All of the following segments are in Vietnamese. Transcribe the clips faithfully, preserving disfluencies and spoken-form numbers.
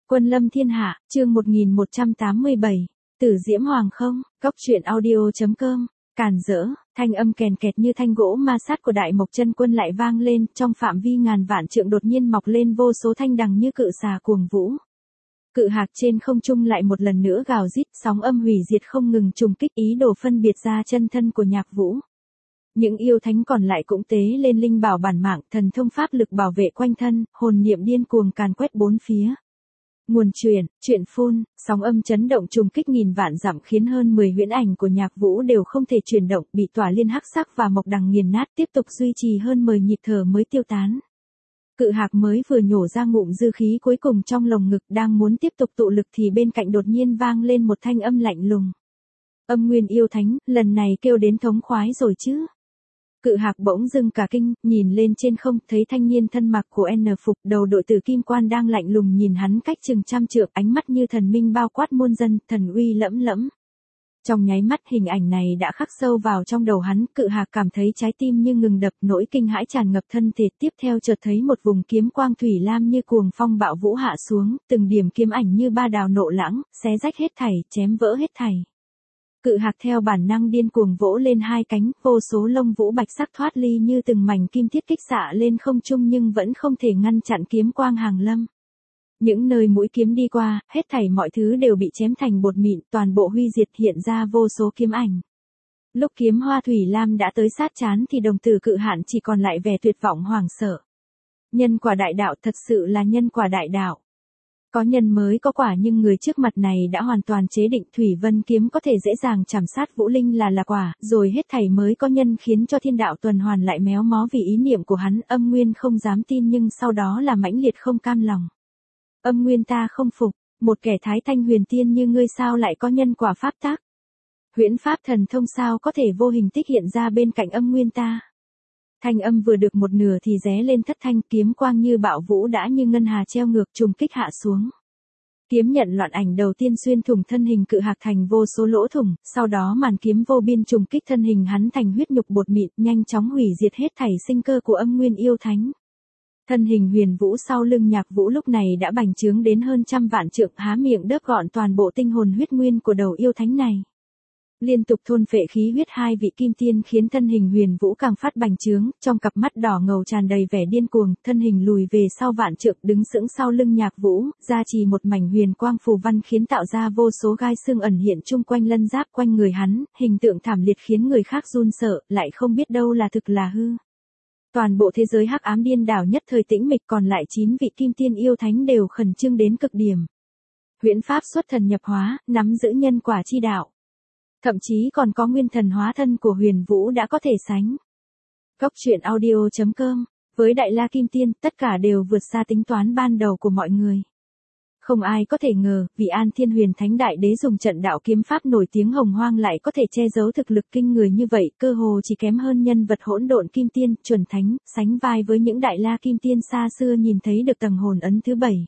Quân lâm thiên hạ, chương một nghìn một trăm tám mươi bảy, Tử Diễm Hoàng không, Cốc truyện audio.com, càn rỡ, thanh âm kèn kẹt như thanh gỗ ma sát của Đại Mộc Chân Quân lại vang lên, trong phạm vi ngàn vạn trượng đột nhiên mọc lên vô số thanh đằng như cự xà cuồng vũ. Cự hạc trên không trung lại một lần nữa gào rít, sóng âm hủy diệt không ngừng trùng kích ý đồ phân biệt ra chân thân của Nhạc Vũ. Những yêu thánh còn lại cũng tế lên linh bảo bản mạng, thần thông pháp lực bảo vệ quanh thân, hồn niệm điên cuồng càn quét bốn phía. Nguồn truyền, chuyện phun, sóng âm chấn động trùng kích nghìn vạn dặm khiến hơn mười huyễn ảnh của Nhạc Vũ đều không thể chuyển động, bị tỏa liên hắc sắc và mộc đằng nghiền nát, tiếp tục duy trì hơn mười nhịp thở mới tiêu tán. Cự hạc mới vừa nhổ ra ngụm dư khí cuối cùng trong lồng ngực, đang muốn tiếp tục tụ lực thì bên cạnh đột nhiên vang lên một thanh âm lạnh lùng. Âm Nguyên yêu thánh, lần này kêu đến thống khoái rồi chứ? Cự hạc bỗng dưng cả kinh, nhìn lên trên không, thấy thanh niên thân mặc của N phục, đầu đội tử kim quan đang lạnh lùng nhìn hắn cách chừng trăm trượng, ánh mắt như thần minh bao quát muôn dân, thần uy lẫm lẫm. Trong nháy mắt hình ảnh này đã khắc sâu vào trong đầu hắn, cự hạc cảm thấy trái tim như ngừng đập, nỗi kinh hãi tràn ngập thân thể, tiếp theo chợt thấy một vùng kiếm quang thủy lam như cuồng phong bạo vũ hạ xuống, từng điểm kiếm ảnh như ba đào nộ lãng, xé rách hết thảy, chém vỡ hết thảy. Cự hạc theo bản năng điên cuồng vỗ lên hai cánh, vô số lông vũ bạch sắc thoát ly như từng mảnh kim thiết kích xạ lên không trung nhưng vẫn không thể ngăn chặn kiếm quang hàng lâm. Những nơi mũi kiếm đi qua, hết thảy mọi thứ đều bị chém thành bột mịn, toàn bộ huy diệt, hiện ra vô số kiếm ảnh. Lúc kiếm hoa thủy lam đã tới sát chán thì đồng tử cự hạn chỉ còn lại vẻ tuyệt vọng hoảng sợ. Nhân quả đại đạo, thật sự là nhân quả đại đạo. Có nhân mới có quả, nhưng người trước mặt này đã hoàn toàn chế định Thủy Vân kiếm có thể dễ dàng chảm sát Vũ Linh là là quả, rồi hết thảy mới có nhân khiến cho thiên đạo tuần hoàn lại méo mó vì ý niệm của hắn. Âm Nguyên không dám tin nhưng sau đó là mãnh liệt không cam lòng. Âm Nguyên, ta không phục, một kẻ thái thanh huyền tiên như ngươi sao lại có nhân quả pháp tác? Huyễn pháp thần thông sao có thể vô hình tích hiện ra bên cạnh Âm Nguyên ta? Thanh âm vừa được một nửa thì ré lên thất thanh, kiếm quang như bạo vũ đã như ngân hà treo ngược trùng kích hạ xuống. Kiếm nhận loạn ảnh đầu tiên xuyên thủng thân hình cự hạc thành vô số lỗ thủng, sau đó màn kiếm vô biên trùng kích thân hình hắn thành huyết nhục bột mịn, nhanh chóng hủy diệt hết thảy sinh cơ của Âm Nguyên yêu thánh. Thân hình Huyền Vũ sau lưng Nhạc Vũ lúc này đã bành trướng đến hơn trăm vạn trượng, há miệng đớp gọn toàn bộ tinh hồn huyết nguyên của đầu yêu thánh này. Liên tục thôn phệ khí huyết hai vị kim tiên khiến thân hình Huyền Vũ càng phát bành trướng, trong cặp mắt đỏ ngầu tràn đầy vẻ điên cuồng, thân hình lùi về sau vạn trượng, đứng sững sau lưng Nhạc Vũ, gia trì một mảnh huyền quang phù văn khiến tạo ra vô số gai xương ẩn hiện chung quanh lân giáp quanh người hắn, hình tượng thảm liệt khiến người khác run sợ, lại không biết đâu là thực là hư. Toàn bộ thế giới hắc ám điên đảo nhất thời tĩnh mịch, còn lại chín vị kim tiên yêu thánh đều khẩn trương đến cực điểm. Huyễn pháp xuất thần nhập hóa, nắm giữ nhân quả chi đạo. Thậm chí còn có nguyên thần hóa thân của Huyền Vũ đã có thể sánh. Cốc truyện audio.com, với Đại La Kim Tiên, tất cả đều vượt xa tính toán ban đầu của mọi người. Không ai có thể ngờ, vì An Thiên Huyền Thánh Đại Đế dùng trận đạo kiếm pháp nổi tiếng hồng hoang lại có thể che giấu thực lực kinh người như vậy, cơ hồ chỉ kém hơn nhân vật hỗn độn Kim Tiên, chuẩn thánh, sánh vai với những Đại La Kim Tiên xa xưa nhìn thấy được tầng hồn ấn thứ bảy.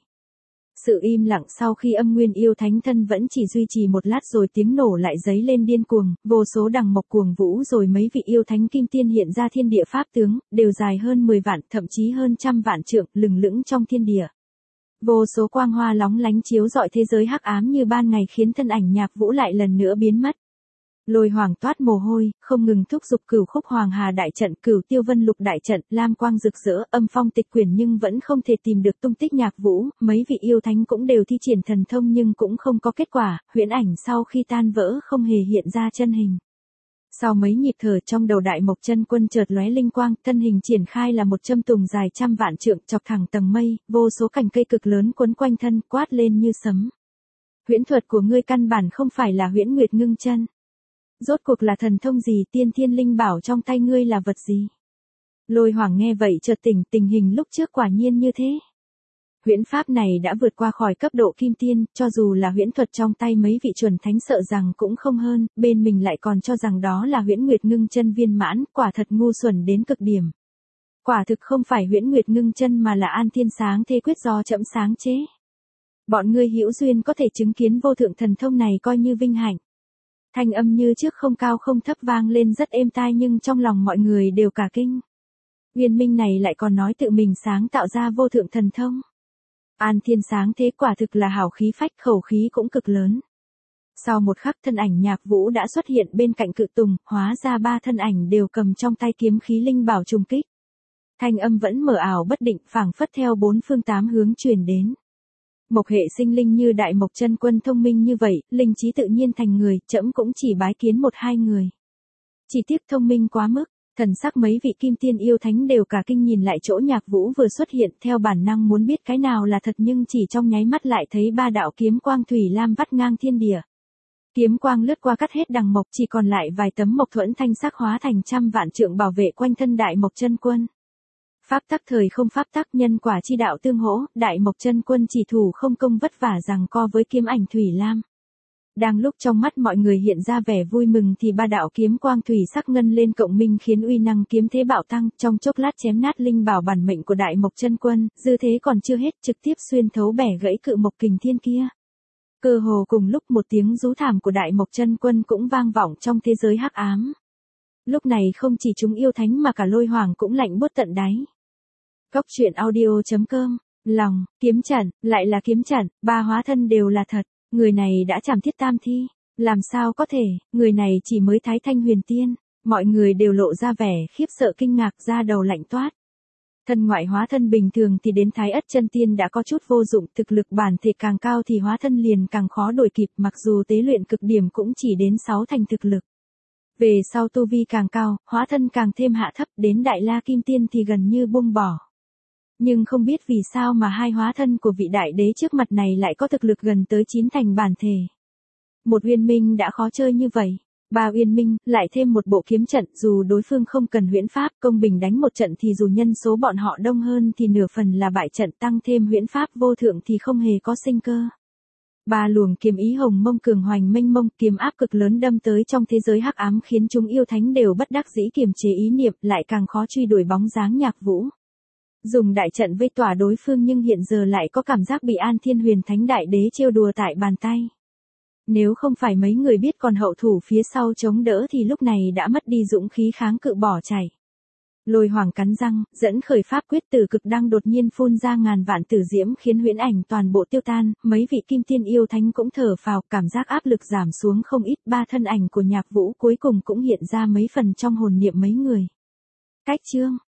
Sự im lặng sau khi Âm Nguyên yêu thánh thân vẫn chỉ duy trì một lát rồi tiếng nổ lại dấy lên điên cuồng, vô số đằng mộc cuồng vũ rồi mấy vị yêu thánh kim tiên hiện ra thiên địa pháp tướng, đều dài hơn mười vạn, thậm chí hơn trăm vạn trượng, lừng lững trong thiên địa. Vô số quang hoa lóng lánh chiếu rọi thế giới hắc ám như ban ngày khiến thân ảnh Nhạc Vũ lại lần nữa biến mất. Lôi Hoàng toát mồ hôi, không ngừng thúc giục Cửu Khúc Hoàng Hà đại trận, Cửu Tiêu Vân Lục đại trận, lam quang rực rỡ, âm phong tịch quyển nhưng vẫn không thể tìm được tung tích Nhạc Vũ, mấy vị yêu thánh cũng đều thi triển thần thông nhưng cũng không có kết quả, huyễn ảnh sau khi tan vỡ không hề hiện ra chân hình. Sau mấy nhịp thở trong đầu Đại Mộc Chân Quân chợt lóe linh quang, thân hình triển khai là một châm tùng dài trăm vạn trượng chọc thẳng tầng mây, vô số cành cây cực lớn quấn quanh thân, quát lên như sấm. Huyễn thuật của ngươi căn bản không phải là Huyễn Nguyệt Ngưng Chân. Rốt cuộc là thần thông gì, tiên thiên linh bảo trong tay ngươi là vật gì? Lôi Hoàng nghe vậy chợt tỉnh, tình hình lúc trước quả nhiên như thế. Huyễn pháp này đã vượt qua khỏi cấp độ kim tiên, cho dù là huyễn thuật trong tay mấy vị chuẩn thánh sợ rằng cũng không hơn, bên mình lại còn cho rằng đó là Huyễn Nguyệt Ngưng Chân viên mãn, quả thật ngu xuẩn đến cực điểm. Quả thực không phải Huyễn Nguyệt Ngưng Chân mà là An Thiên Sáng Thế Quyết do trẫm sáng chế. Bọn ngươi hữu duyên có thể chứng kiến vô thượng thần thông này coi như vinh hạnh. Thanh âm như trước không cao không thấp vang lên rất êm tai nhưng trong lòng mọi người đều cả kinh. Uyên Minh này lại còn nói tự mình sáng tạo ra vô thượng thần thông. An Thiên sáng thế quả thực là hào khí phách, khẩu khí cũng cực lớn. Sau một khắc thân ảnh Nhạc Vũ đã xuất hiện bên cạnh Cự Tùng, hóa ra ba thân ảnh đều cầm trong tay kiếm khí linh bảo trùng kích. Thanh âm vẫn mờ ảo bất định, phảng phất theo bốn phương tám hướng truyền đến. Mộc hệ sinh linh như Đại Mộc Chân Quân thông minh như vậy, linh trí tự nhiên thành người, trẫm cũng chỉ bái kiến một hai người. Chỉ tiếc thông minh quá mức, thần sắc mấy vị kim tiên yêu thánh đều cả kinh nhìn lại chỗ Nhạc Vũ vừa xuất hiện, theo bản năng muốn biết cái nào là thật nhưng chỉ trong nháy mắt lại thấy ba đạo kiếm quang thủy lam vắt ngang thiên địa. Kiếm quang lướt qua cắt hết đằng mộc, chỉ còn lại vài tấm mộc thuẫn thanh sắc hóa thành trăm vạn trượng bảo vệ quanh thân Đại Mộc Chân Quân. Pháp tắc thời không pháp tắc nhân quả chi đạo tương hỗ, Đại Mộc Chân Quân chỉ thủ không công vất vả giằng co với kiếm ảnh thủy lam. Đang lúc trong mắt mọi người hiện ra vẻ vui mừng thì ba đạo kiếm quang thủy sắc ngân lên cộng minh khiến uy năng kiếm thế bạo tăng, trong chốc lát chém nát linh bảo bản mệnh của Đại Mộc Chân Quân, dư thế còn chưa hết, trực tiếp xuyên thấu bẻ gãy cự mộc kình thiên kia. Cơ hồ cùng lúc một tiếng rú thảm của Đại Mộc Chân Quân cũng vang vọng trong thế giới hắc ám. Lúc này không chỉ chúng yêu thánh mà cả Lôi Hoàng cũng lạnh buốt tận đáy. Cốc truyện audio chấm com, lòng, kiếm trận, lại là kiếm trận, ba hóa thân đều là thật, người này đã chảm thiết tam thi, làm sao có thể, người này chỉ mới thái thanh huyền tiên, mọi người đều lộ ra vẻ khiếp sợ kinh ngạc, ra đầu lạnh toát. Thân ngoại hóa thân bình thường thì đến thái ất chân tiên đã có chút vô dụng, thực lực bản thể càng cao thì hóa thân liền càng khó đuổi kịp, mặc dù tế luyện cực điểm cũng chỉ đến sáu thành thực lực. Về sau tu vi càng cao, hóa thân càng thêm hạ thấp, đến đại la kim tiên thì gần như buông bỏ. Nhưng không biết vì sao mà hai hóa thân của vị đại đế trước mặt này lại có thực lực gần tới chín thành bản thể. Một uyên minh đã khó chơi như vậy. Ba uyên minh, lại thêm một bộ kiếm trận, dù đối phương không cần huyễn pháp, công bình đánh một trận thì dù nhân số bọn họ đông hơn thì nửa phần là bại trận, tăng thêm huyễn pháp vô thượng thì không hề có sinh cơ. Ba luồng kiếm ý hồng mông cường hoành mênh mông, kiếm áp cực lớn đâm tới trong thế giới hắc ám khiến chúng yêu thánh đều bất đắc dĩ kiềm chế ý niệm, lại càng khó truy đuổi bóng dáng Nhạc Vũ. Dùng đại trận vây tỏa đối phương nhưng hiện giờ lại có cảm giác bị An Thiên Huyền Thánh Đại Đế trêu đùa tại bàn tay. Nếu không phải mấy người biết còn hậu thủ phía sau chống đỡ thì lúc này đã mất đi dũng khí kháng cự bỏ chạy. Lôi Hoàng cắn răng, dẫn khởi pháp quyết tử cực đang đột nhiên phun ra ngàn vạn tử diễm khiến huyễn ảnh toàn bộ tiêu tan, mấy vị kim tiên yêu thánh cũng thở phào, cảm giác áp lực giảm xuống không ít, ba thân ảnh của Nhạc Vũ cuối cùng cũng hiện ra mấy phần trong hồn niệm mấy người. Cách chương